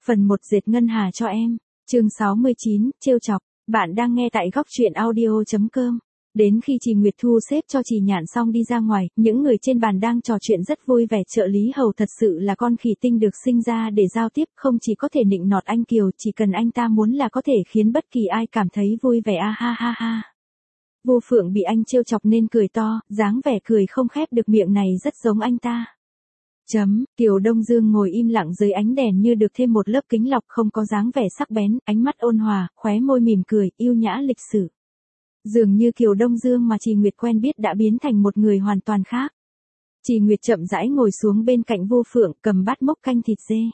Phần 1 dệt ngân hà cho em. Chương 69, trêu chọc. Bạn đang nghe tại góc truyện audio.com. Đến khi chị Nguyệt thu xếp cho chị Nhạn xong đi ra ngoài, những người trên bàn đang trò chuyện rất vui vẻ. Trợ lý Hầu thật sự là con khỉ tinh được sinh ra để giao tiếp, không chỉ có thể nịnh nọt anh Kiều, chỉ cần anh ta muốn là có thể khiến bất kỳ ai cảm thấy vui vẻ ha ha ha. Vô Phượng bị anh trêu chọc nên cười to, dáng vẻ cười không khép được miệng này rất giống anh ta. Kiều Đông Dương ngồi im lặng dưới ánh đèn như được thêm một lớp kính lọc, không có dáng vẻ sắc bén, ánh mắt ôn hòa, khóe môi mỉm cười, yêu nhã lịch sự. Dường như Kiều Đông Dương mà chị Nguyệt quen biết đã biến thành một người hoàn toàn khác. Chị Nguyệt chậm rãi ngồi xuống bên cạnh Vô Phượng, cầm bát mốc canh thịt dê.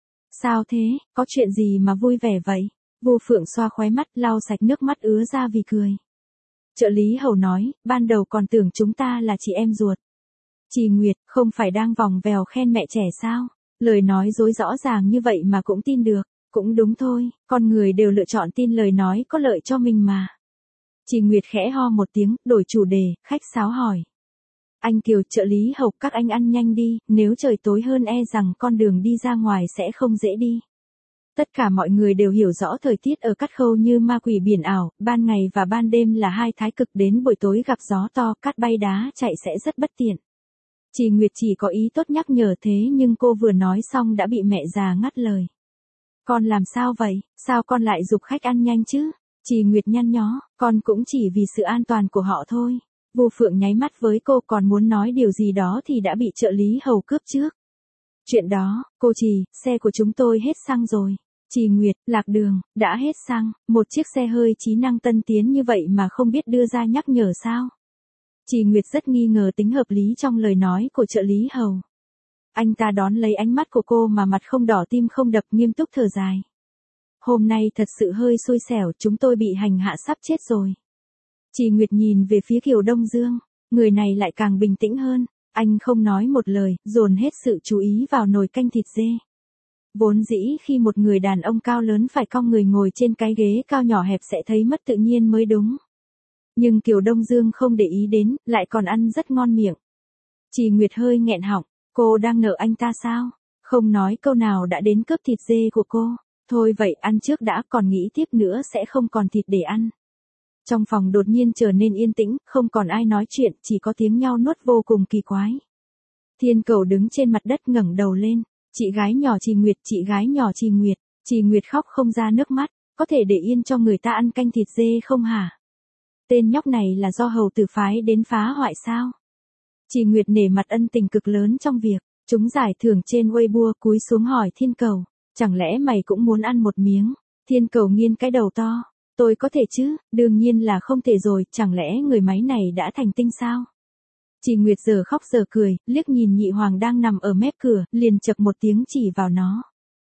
Sao thế, có chuyện gì mà vui vẻ vậy? Vô Phượng xoa khóe mắt, lau sạch nước mắt ứa ra vì cười. Trợ lý Hầu nói, ban đầu còn tưởng chúng ta là chị em ruột. Chị Nguyệt, không phải đang vòng vèo khen mẹ trẻ sao? Lời nói dối rõ ràng như vậy mà cũng tin được. Cũng đúng thôi, con người đều lựa chọn tin lời nói có lợi cho mình mà. Chị Nguyệt khẽ ho một tiếng, đổi chủ đề, khách sáo hỏi. Anh Kiều, trợ lý Hầu, các anh ăn nhanh đi, nếu trời tối hơn e rằng con đường đi ra ngoài sẽ không dễ đi. Tất cả mọi người đều hiểu rõ thời tiết ở Cát Khâu như ma quỷ biển ảo, ban ngày và ban đêm là hai thái cực, đến buổi tối gặp gió to, cát bay đá chạy sẽ rất bất tiện. Chị Nguyệt chỉ có ý tốt nhắc nhở thế nhưng cô vừa nói xong đã bị mẹ già ngắt lời. Con làm sao vậy, sao con lại giục khách ăn nhanh chứ? Chị Nguyệt nhăn nhó, con cũng chỉ vì sự an toàn của họ thôi. Vô Phượng nháy mắt với cô, còn muốn nói điều gì đó thì đã bị trợ lý Hầu cướp trước. Chuyện đó, cô Trì, xe của chúng tôi hết xăng rồi. Chị Nguyệt, lạc đường, đã hết xăng, một chiếc xe hơi trí năng tân tiến như vậy mà không biết đưa ra nhắc nhở sao? Chị Nguyệt rất nghi ngờ tính hợp lý trong lời nói của trợ lý Hầu. Anh ta đón lấy ánh mắt của cô mà mặt không đỏ tim không đập, nghiêm túc thở dài. Hôm nay thật sự hơi xui xẻo, chúng tôi bị hành hạ sắp chết rồi. Chị Nguyệt nhìn về phía Kiều Đông Dương, người này lại càng bình tĩnh hơn, anh không nói một lời, dồn hết sự chú ý vào nồi canh thịt dê. Vốn dĩ khi một người đàn ông cao lớn phải cong người ngồi trên cái ghế cao nhỏ hẹp sẽ thấy mất tự nhiên mới đúng. Nhưng Kiều Đông Dương không để ý đến, lại còn ăn rất ngon miệng. Chị Nguyệt hơi nghẹn họng, cô đang nợ anh ta sao? Không nói câu nào đã đến cướp thịt dê của cô. Thôi vậy ăn trước đã, còn nghĩ tiếp nữa sẽ không còn thịt để ăn. Trong phòng đột nhiên trở nên yên tĩnh, không còn ai nói chuyện, chỉ có tiếng nhao nuốt vô cùng kỳ quái. Thiên Cầu đứng trên mặt đất ngẩng đầu lên. Chị gái nhỏ chị Nguyệt, chị gái nhỏ chị Nguyệt. Chị Nguyệt khóc không ra nước mắt, có thể để yên cho người ta ăn canh thịt dê không hả? Tên nhóc này là do hầu tử phái đến phá hoại sao? Chị Nguyệt nể mặt ân tình cực lớn trong việc chúng giải thưởng trên Weibo, cúi xuống hỏi Thiên Cầu, chẳng lẽ mày cũng muốn ăn một miếng? Thiên Cầu nghiêng cái đầu to, tôi có thể chứ, đương nhiên là không thể rồi, chẳng lẽ người máy này đã thành tinh sao? Chị Nguyệt giờ khóc giờ cười, liếc nhìn Nhị Hoàng đang nằm ở mép cửa, liền chậc một tiếng chỉ vào nó.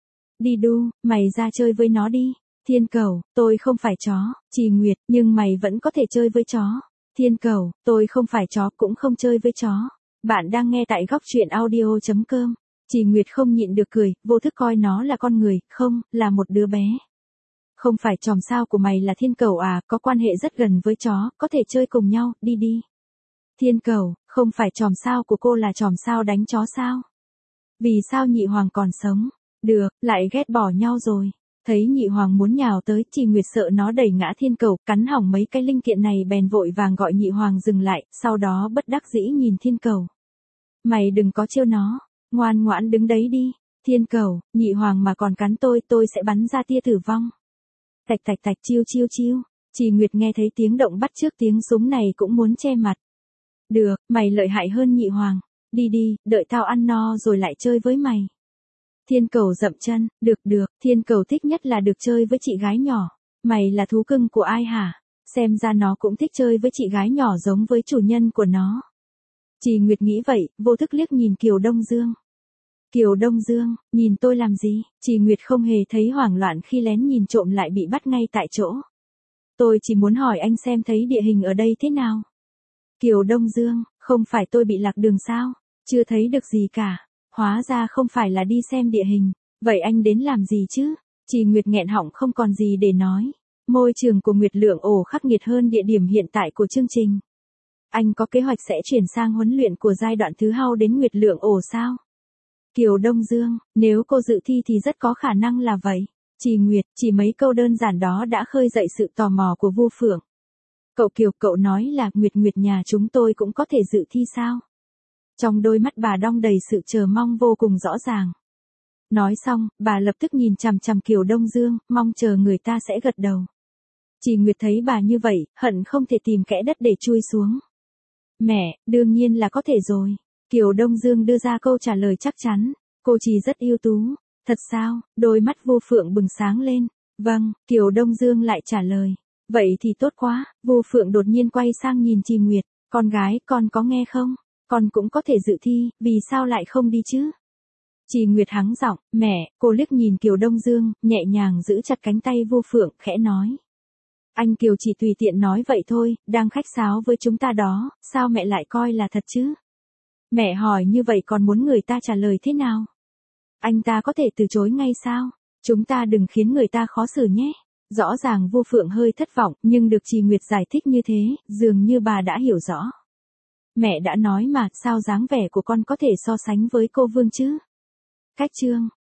Đi đu, mày ra chơi với nó đi. Thiên Cầu, tôi không phải chó. Chị Nguyệt, nhưng mày vẫn có thể chơi với chó. Thiên Cầu, tôi không phải chó cũng không chơi với chó. Bạn đang nghe tại góc truyện audio.com. Chị Nguyệt không nhịn được cười, vô thức coi nó là con người, không, là một đứa bé. Không phải chòm sao của mày là Thiên Cầu à, có quan hệ rất gần với chó, có thể chơi cùng nhau, đi đi. Thiên Cầu, không phải chòm sao của cô là chòm sao đánh chó sao? Vì sao Nhị Hoàng còn sống? Được, lại ghét bỏ nhau rồi. Thấy Nhị Hoàng muốn nhào tới, chị Nguyệt sợ nó đẩy ngã Thiên Cầu, cắn hỏng mấy cái linh kiện này bèn vội vàng gọi Nhị Hoàng dừng lại, sau đó bất đắc dĩ nhìn Thiên Cầu. Mày đừng có trêu nó, ngoan ngoãn đứng đấy đi. Thiên Cầu, Nhị Hoàng mà còn cắn tôi sẽ bắn ra tia tử vong. Tạch tạch tạch, chiêu chiêu chiêu. Chị Nguyệt nghe thấy tiếng động bắt chước tiếng súng này cũng muốn che mặt. Được, mày lợi hại hơn Nhị Hoàng. Đi đi, đợi tao ăn no rồi lại chơi với mày. Thiên Cầu dậm chân, được, Thiên Cầu thích nhất là được chơi với chị gái nhỏ. Mày là thú cưng của ai hả? Xem ra nó cũng thích chơi với chị gái nhỏ giống với chủ nhân của nó. Chị Nguyệt nghĩ vậy, vô thức liếc nhìn Kiều Đông Dương. Kiều Đông Dương, nhìn tôi làm gì? Chị Nguyệt không hề thấy hoảng loạn khi lén nhìn trộm lại bị bắt ngay tại chỗ. Tôi chỉ muốn hỏi anh xem thấy địa hình ở đây thế nào. Kiều Đông Dương, không phải tôi bị lạc đường sao? Chưa thấy được gì cả. Hóa ra không phải là đi xem địa hình. Vậy anh đến làm gì chứ? Chị Nguyệt nghẹn họng không còn gì để nói. Môi trường của Nguyệt Lượng Ổ khắc nghiệt hơn địa điểm hiện tại của chương trình. Anh có kế hoạch sẽ chuyển sang huấn luyện của giai đoạn thứ hai đến Nguyệt Lượng Ổ sao? Kiều Đông Dương, nếu cô dự thi thì rất có khả năng là vậy. Trì Nguyệt, chỉ mấy câu đơn giản đó đã khơi dậy sự tò mò của Vu Phượng. Cậu Kiều, cậu nói là Nguyệt Nguyệt nhà chúng tôi cũng có thể dự thi sao? Trong đôi mắt bà đong đầy sự chờ mong vô cùng rõ ràng. Nói xong, bà lập tức nhìn chằm chằm Kiều Đông Dương, mong chờ người ta sẽ gật đầu. Trì Nguyệt thấy bà như vậy, hận không thể tìm kẽ đất để chui xuống. Mẹ, đương nhiên là có thể rồi. Kiều Đông Dương đưa ra câu trả lời chắc chắn. Cô Trì rất ưu tú. Thật sao? Đôi mắt Vu Phượng bừng sáng lên. Vâng, Kiều Đông Dương lại trả lời. Vậy thì tốt quá. Vu Phượng đột nhiên quay sang nhìn Trì Nguyệt. Con gái, con có nghe không? Con cũng có thể dự thi, vì sao lại không đi chứ? Trì Nguyệt hắng giọng, mẹ, cô liếc nhìn Kiều Đông Dương, nhẹ nhàng giữ chặt cánh tay Vu Phượng, khẽ nói. Anh Kiều chỉ tùy tiện nói vậy thôi, đang khách sáo với chúng ta đó, sao mẹ lại coi là thật chứ? Mẹ hỏi như vậy còn muốn người ta trả lời thế nào? Anh ta có thể từ chối ngay sao? Chúng ta đừng khiến người ta khó xử nhé. Rõ ràng Vu Phượng hơi thất vọng, nhưng được Trì Nguyệt giải thích như thế, dường như bà đã hiểu rõ. Mẹ đã nói mà, sao dáng vẻ của con có thể so sánh với cô Vương chứ? Cách chương